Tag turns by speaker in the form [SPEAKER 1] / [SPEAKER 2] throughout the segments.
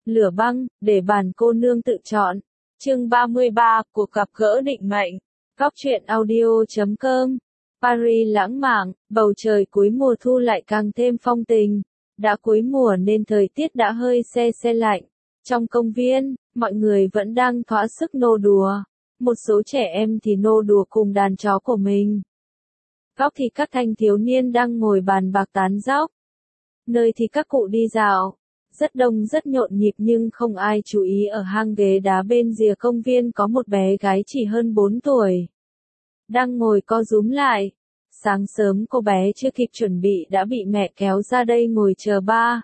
[SPEAKER 1] Lửa băng, để bản cô nương tự chọn. Chương 33, cuộc gặp gỡ định mệnh. Góc truyện audio.com. Paris lãng mạn, bầu trời cuối mùa thu lại càng thêm phong tình. Đã cuối mùa nên thời tiết đã hơi se lạnh. Trong công viên, mọi người vẫn đang thỏa sức nô đùa. Một số trẻ em thì nô đùa cùng đàn chó của mình. Góc thì các thanh thiếu niên đang ngồi bàn bạc tán dóc. Nơi thì các cụ đi dạo. Rất đông rất nhộn nhịp nhưng không ai chú ý ở hang ghế đá bên rìa công viên có một bé gái chỉ hơn 4 tuổi. Đang ngồi co rúm lại. Sáng sớm cô bé chưa kịp chuẩn bị đã bị mẹ kéo ra đây ngồi chờ ba.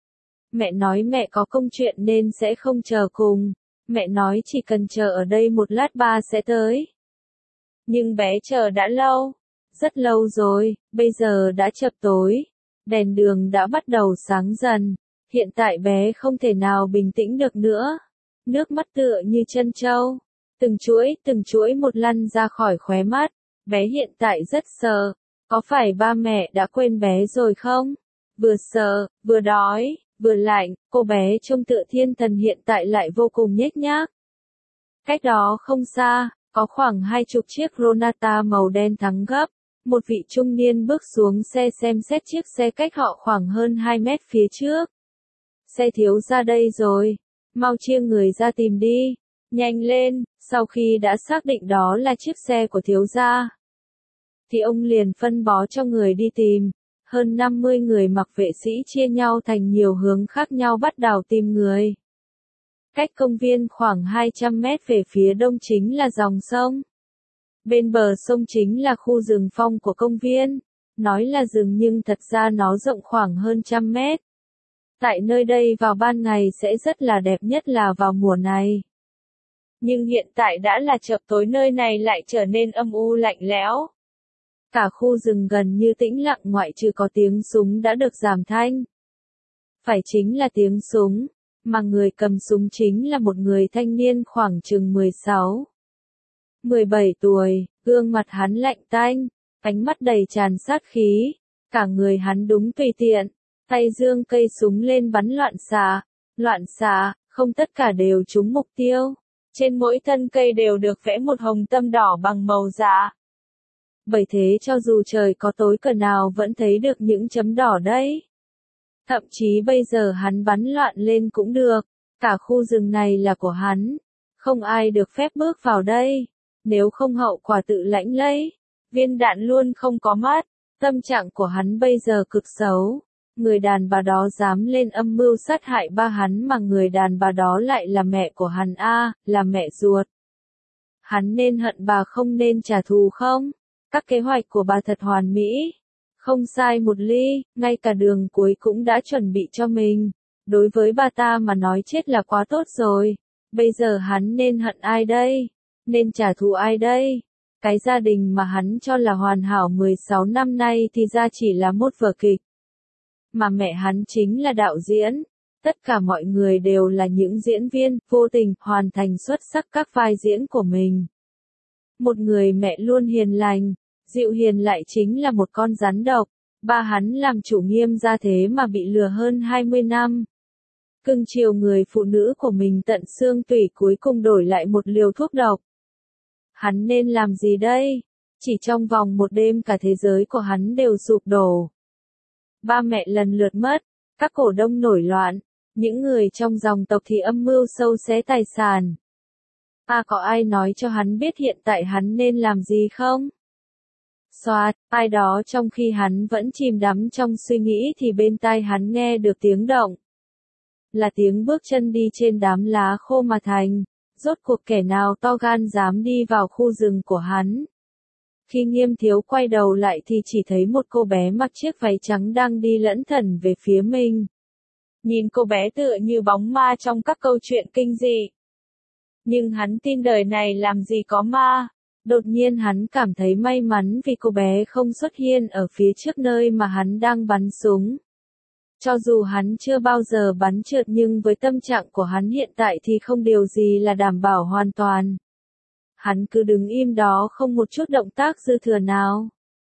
[SPEAKER 1] Mẹ nói mẹ có công chuyện nên sẽ không chờ cùng. Mẹ nói chỉ cần chờ ở đây một lát ba sẽ tới. Nhưng bé chờ đã lâu. Rất lâu rồi, bây giờ đã chập tối. Đèn đường đã bắt đầu sáng dần. Hiện tại bé không thể nào bình tĩnh được nữa. Nước mắt tựa như chân trâu. Từng chuỗi một lăn ra khỏi khóe mắt. Bé hiện tại rất sợ. Có phải ba mẹ đã quên bé rồi không? Vừa sợ, vừa đói, vừa lạnh, cô bé trông tựa thiên thần hiện tại lại vô cùng nhếch nhác. Cách đó không xa, có khoảng 20 chiếc Ronata màu đen thắng gấp. Một vị trung niên bước xuống xe xem xét chiếc xe cách họ khoảng hơn 2 mét phía trước. Xe thiếu gia đây rồi. Mau chia người ra tìm đi. Nhanh lên, sau khi đã xác định đó là chiếc xe của thiếu gia, thì ông liền phân bó cho người đi tìm. Hơn 50 người mặc vệ sĩ chia nhau thành nhiều hướng khác nhau bắt đầu tìm người. Cách công viên khoảng 200 mét về phía đông chính là dòng sông. Bên bờ sông chính là khu rừng phong của công viên. Nói là rừng nhưng thật ra nó rộng khoảng hơn 100 mét. Tại nơi đây vào ban ngày sẽ rất là đẹp nhất là vào mùa này. Nhưng hiện tại đã là chập tối nơi này lại trở nên âm u lạnh lẽo. Cả khu rừng gần như tĩnh lặng ngoại trừ có tiếng súng đã được giảm thanh. Phải chính là tiếng súng, mà người cầm súng chính là một người thanh niên khoảng chừng 16, 17 tuổi, gương mặt hắn lạnh tanh, ánh mắt đầy tràn sát khí, cả người hắn đúng tùy tiện, tay giương cây súng lên bắn loạn xạ, không tất cả đều trúng mục tiêu. Trên mỗi thân cây đều được vẽ một hồng tâm đỏ bằng màu dạ. Bởi thế cho dù trời có tối cỡ nào vẫn thấy được những chấm đỏ đấy. Thậm chí bây giờ hắn bắn loạn lên cũng được, cả khu rừng này là của hắn. Không ai được phép bước vào đây, nếu không hậu quả tự lãnh lấy. Viên đạn luôn không có mắt, tâm trạng của hắn bây giờ cực xấu. Người đàn bà đó dám lên âm mưu sát hại ba hắn mà người đàn bà đó lại là mẹ của hắn là mẹ ruột. Hắn nên hận bà không nên trả thù không? Các kế hoạch của bà thật hoàn mỹ. Không sai một ly, ngay cả đường cuối cũng đã chuẩn bị cho mình. Đối với bà ta mà nói chết là quá tốt rồi. Bây giờ hắn nên hận ai đây? Nên trả thù ai đây? Cái gia đình mà hắn cho là hoàn hảo 16 năm nay thì ra chỉ là một vở kịch. Mà mẹ hắn chính là đạo diễn. Tất cả mọi người đều là những diễn viên, vô tình hoàn thành xuất sắc các vai diễn của mình. Một người mẹ luôn hiền lành, dịu hiền lại chính là một con rắn độc. Ba hắn làm chủ Nghiêm gia thế mà bị lừa hơn 20 năm. Cưng chiều người phụ nữ của mình tận xương tủy cuối cùng đổi lại một liều thuốc độc. Hắn nên làm gì đây? Chỉ trong vòng một đêm cả thế giới của hắn đều sụp đổ. Ba mẹ lần lượt mất, các cổ đông nổi loạn, những người trong dòng tộc thì âm mưu sâu xé tài sản. Có ai nói cho hắn biết hiện tại hắn nên làm gì không? Soạt, ai đó trong khi hắn vẫn chìm đắm trong suy nghĩ thì bên tai hắn nghe được tiếng động. Là tiếng bước chân đi trên đám lá khô mà thành. Rốt cuộc kẻ nào to gan dám đi vào khu rừng của hắn. Khi Nghiêm thiếu quay đầu lại thì chỉ thấy một cô bé mặc chiếc váy trắng đang đi lẫn thẩn về phía mình. Nhìn cô bé tựa như bóng ma trong các câu chuyện kinh dị. Nhưng hắn tin đời này làm gì có ma. Đột nhiên hắn cảm thấy may mắn vì cô bé không xuất hiện ở phía trước nơi mà hắn đang bắn súng. Cho dù hắn chưa bao giờ bắn trượt nhưng với tâm trạng của hắn hiện tại thì không điều gì là đảm bảo hoàn toàn. Hắn cứ đứng im đó không một chút động tác dư thừa nào.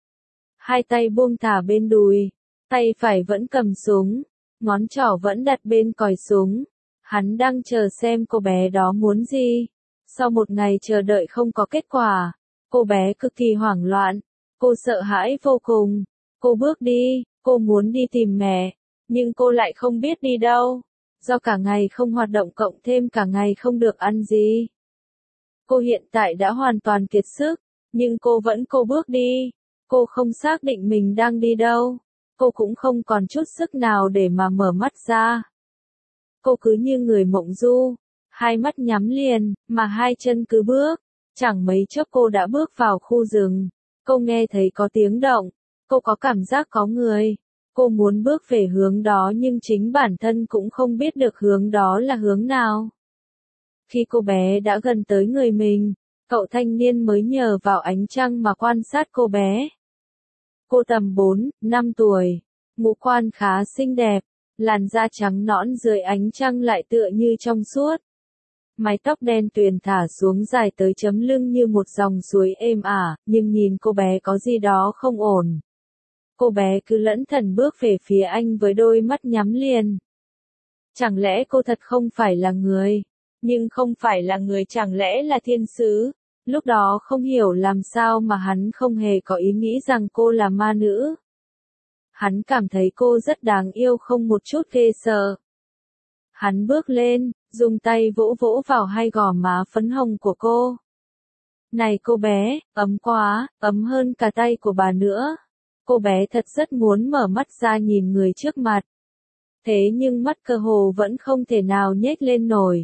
[SPEAKER 1] Hai tay buông thả bên đùi, tay phải vẫn cầm súng, ngón trỏ vẫn đặt bên còi súng. Hắn đang chờ xem cô bé đó muốn gì. Sau một ngày chờ đợi không có kết quả, cô bé cực kỳ hoảng loạn. Cô sợ hãi vô cùng. Cô bước đi, cô muốn đi tìm mẹ, nhưng cô lại không biết đi đâu. Do cả ngày không hoạt động cộng thêm cả ngày không được ăn gì. Cô hiện tại đã hoàn toàn kiệt sức, nhưng cô bước đi. Cô không xác định mình đang đi đâu. Cô cũng không còn chút sức nào để mà mở mắt ra. Cô cứ như người mộng du, hai mắt nhắm liền, mà hai chân cứ bước. Chẳng mấy chốc cô đã bước vào khu rừng. Cô nghe thấy có tiếng động. Cô có cảm giác có người. Cô muốn bước về hướng đó nhưng chính bản thân cũng không biết được hướng đó là hướng nào. Khi cô bé đã gần tới người mình, cậu thanh niên mới nhờ vào ánh trăng mà quan sát cô bé. Cô tầm 4, 5 tuổi, ngũ quan khá xinh đẹp, làn da trắng nõn dưới ánh trăng lại tựa như trong suốt. Mái tóc đen tuyền thả xuống dài tới chấm lưng như một dòng suối êm ả, nhưng nhìn cô bé có gì đó không ổn. Cô bé cứ lẫn thẩn bước về phía anh với đôi mắt nhắm liền. Chẳng lẽ cô thật không phải là người? Nhưng không phải là người chẳng lẽ là thiên sứ? Lúc đó không hiểu làm sao mà hắn không hề có ý nghĩ rằng cô là ma nữ. Hắn cảm thấy cô rất đáng yêu không một chút ghê sợ. Hắn bước lên, dùng tay vỗ vỗ vào hai gò má phấn hồng của cô. Này cô bé, ấm quá, ấm hơn cả tay của bà nữa. Cô bé thật rất muốn mở mắt ra nhìn người trước mặt. Thế nhưng mắt cơ hồ vẫn không thể nào nhếch lên nổi.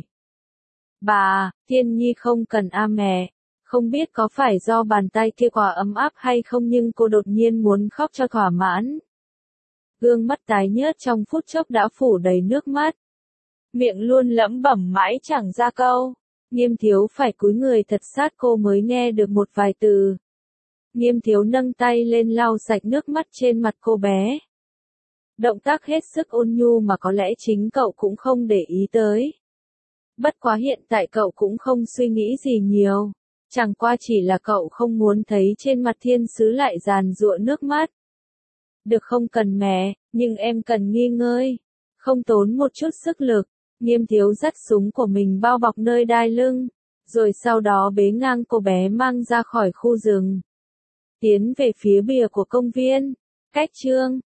[SPEAKER 1] Bà, Thiên Nhi không cần mẹ. Không biết có phải do bàn tay kia quá ấm áp hay không nhưng cô đột nhiên muốn khóc cho thỏa mãn. Gương mắt tái nhợt trong phút chốc đã phủ đầy nước mắt. Miệng luôn lẩm bẩm mãi chẳng ra câu. Nghiêm Thiếu phải cúi người thật sát cô mới nghe được một vài từ. Nghiêm Thiếu nâng tay lên lau sạch nước mắt trên mặt cô bé. Động tác hết sức ôn nhu mà có lẽ chính cậu cũng không để ý tới. Bất quá hiện tại cậu cũng không suy nghĩ gì nhiều. Chẳng qua chỉ là cậu không muốn thấy trên mặt thiên sứ lại giàn giụa nước mắt. Được không cần mẹ, nhưng em cần nghỉ ngơi. Không tốn một chút sức lực. Nghiêm Thiếu dắt súng của mình bao bọc nơi đai lưng. Rồi sau đó bế ngang cô bé mang ra khỏi khu rừng. Tiến về phía bìa của công viên. Cách chương